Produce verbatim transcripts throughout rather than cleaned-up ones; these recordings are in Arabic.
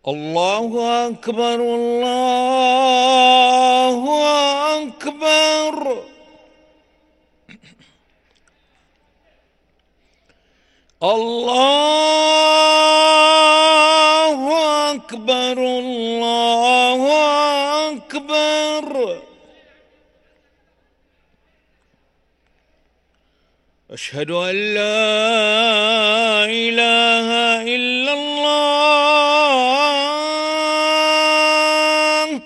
الله أكبر الله أكبر. الله أكبر الله أكبر. أشهد أن لا إله إلا الله.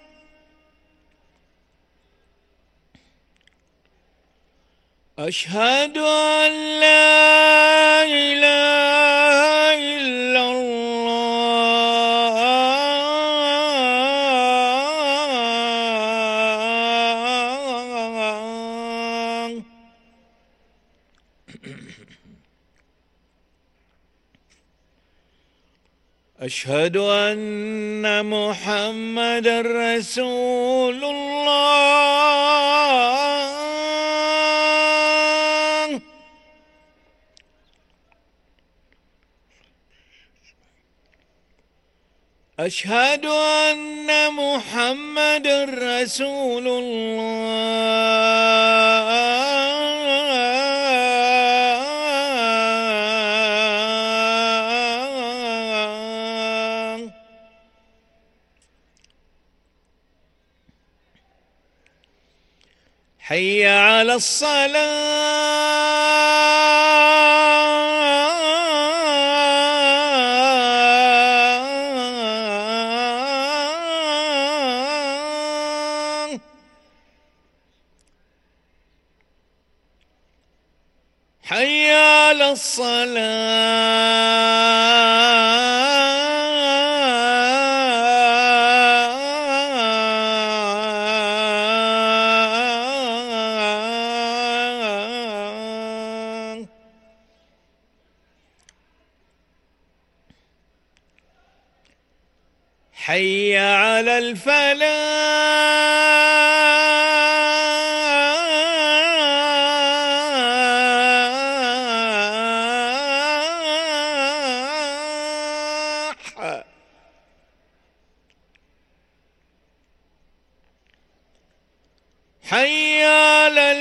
أشهد أن لا إله إلا الله. أشهد أن محمدًا رسول الله. أشهد أن محمدًا رسول الله. حي على الصلاة. حي على الصلاة. حي على الفلاح. حي على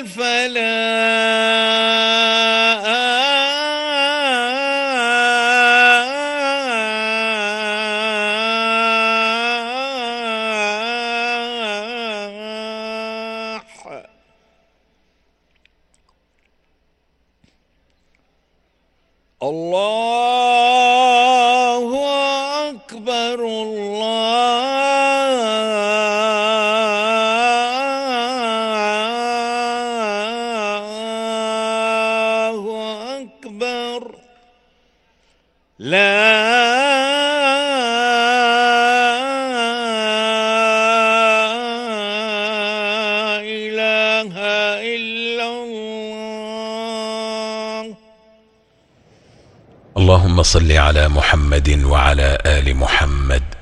الفلاح. الله أكبر الله أكبر. لا إله إلا الله. اللهم صل على محمد وعلى آل محمد